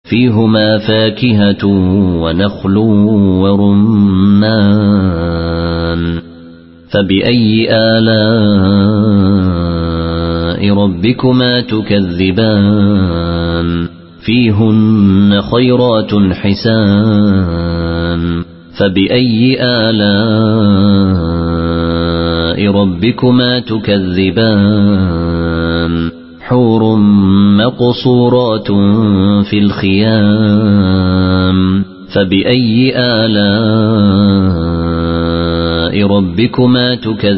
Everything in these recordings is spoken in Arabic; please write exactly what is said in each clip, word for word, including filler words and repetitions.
فيهما فاكهة ونخل ورمان فبأي آلاء ربكما تكذبان فيهن خيرات حسان فبأي آلاء ربكما تكذبان حور مقصورات في الخيام فبأي آلاء ربكما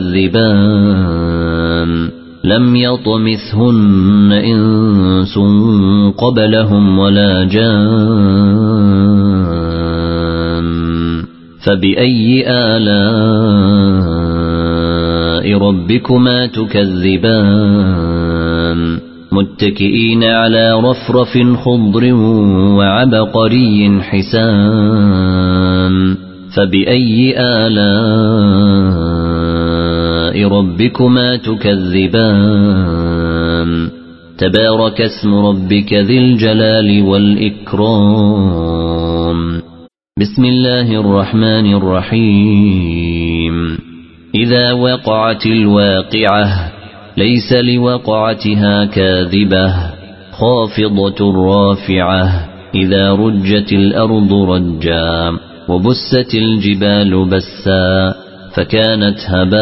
تكذبان لم يطمثهن إنس قبلهم ولا جان فبأي آلاء ربكما تكذبان متكئين على رفرف خضر وعبقري حسان فبأي آلاء ربكما تكذبان تبارك اسم ربك ذي الجلال والإكرام بسم الله الرحمن الرحيم إذا وقعت الواقعة ليس لوقعتها كاذبة خافضة رافعة إذا رجت الأرض رجا وبست الجبال بسا فكانت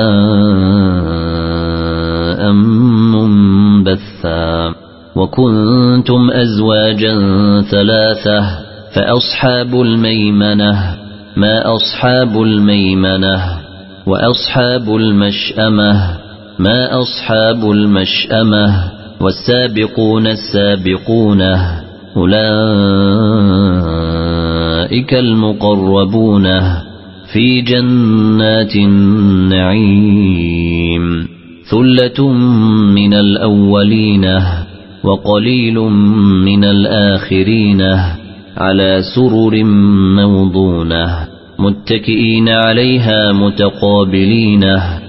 هباء منبثا وكنتم أزواجا ثلاثة فأصحاب الميمنة ما أصحاب الميمنة وأصحاب المشأمة ما أصحاب المشأمة والسابقون السابقون أولئك المقربون في جنات النعيم ثلة من الأولين وقليل من الآخرين على سرر موضونة متكئين عليها متقابلين